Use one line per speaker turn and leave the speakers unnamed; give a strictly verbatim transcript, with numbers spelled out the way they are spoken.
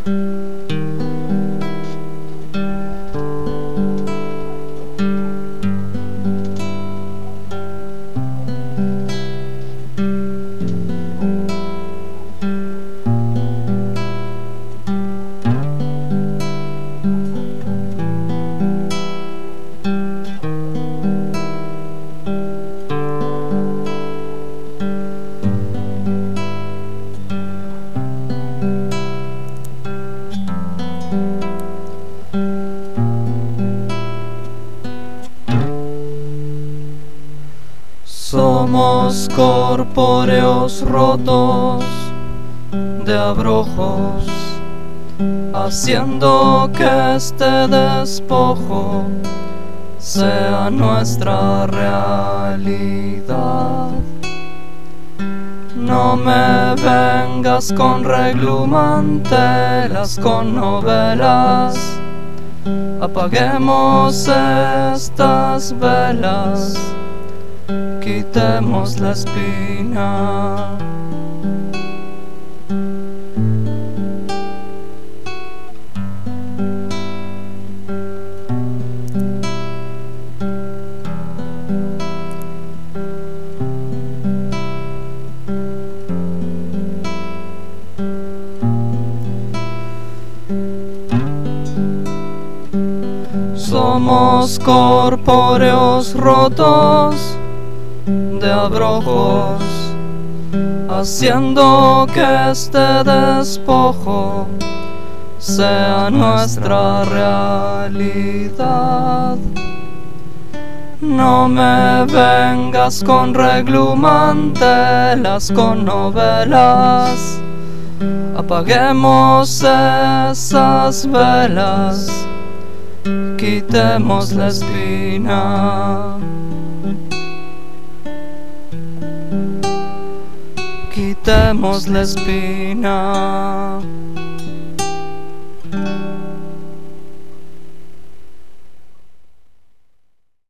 Somos corpóreos rotos de abrojos, haciendo que este despojo sea nuestra realidad. No me vengas con reglumantelas, con novelas. Apaguemos estas velas, quitemos la espina. Somos corpóreos rotos de abrojos, haciendo que este despojo sea nuestra realidad. No me vengas con reglumantelas, con novelas. Apaguemos esas velas, quitemos la espina. Quitemos la espina.